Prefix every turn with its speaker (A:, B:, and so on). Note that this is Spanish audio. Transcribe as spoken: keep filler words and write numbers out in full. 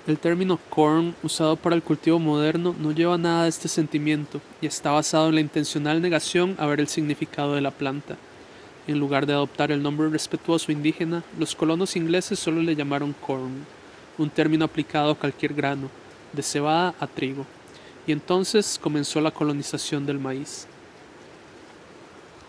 A: El término corn, usado para el cultivo moderno, no lleva nada de este sentimiento y está basado en la intencional negación a ver el significado de la planta. En lugar de adoptar el nombre respetuoso indígena, los colonos ingleses solo le llamaron corn, un término aplicado a cualquier grano, de cebada a trigo, y entonces comenzó la colonización del maíz.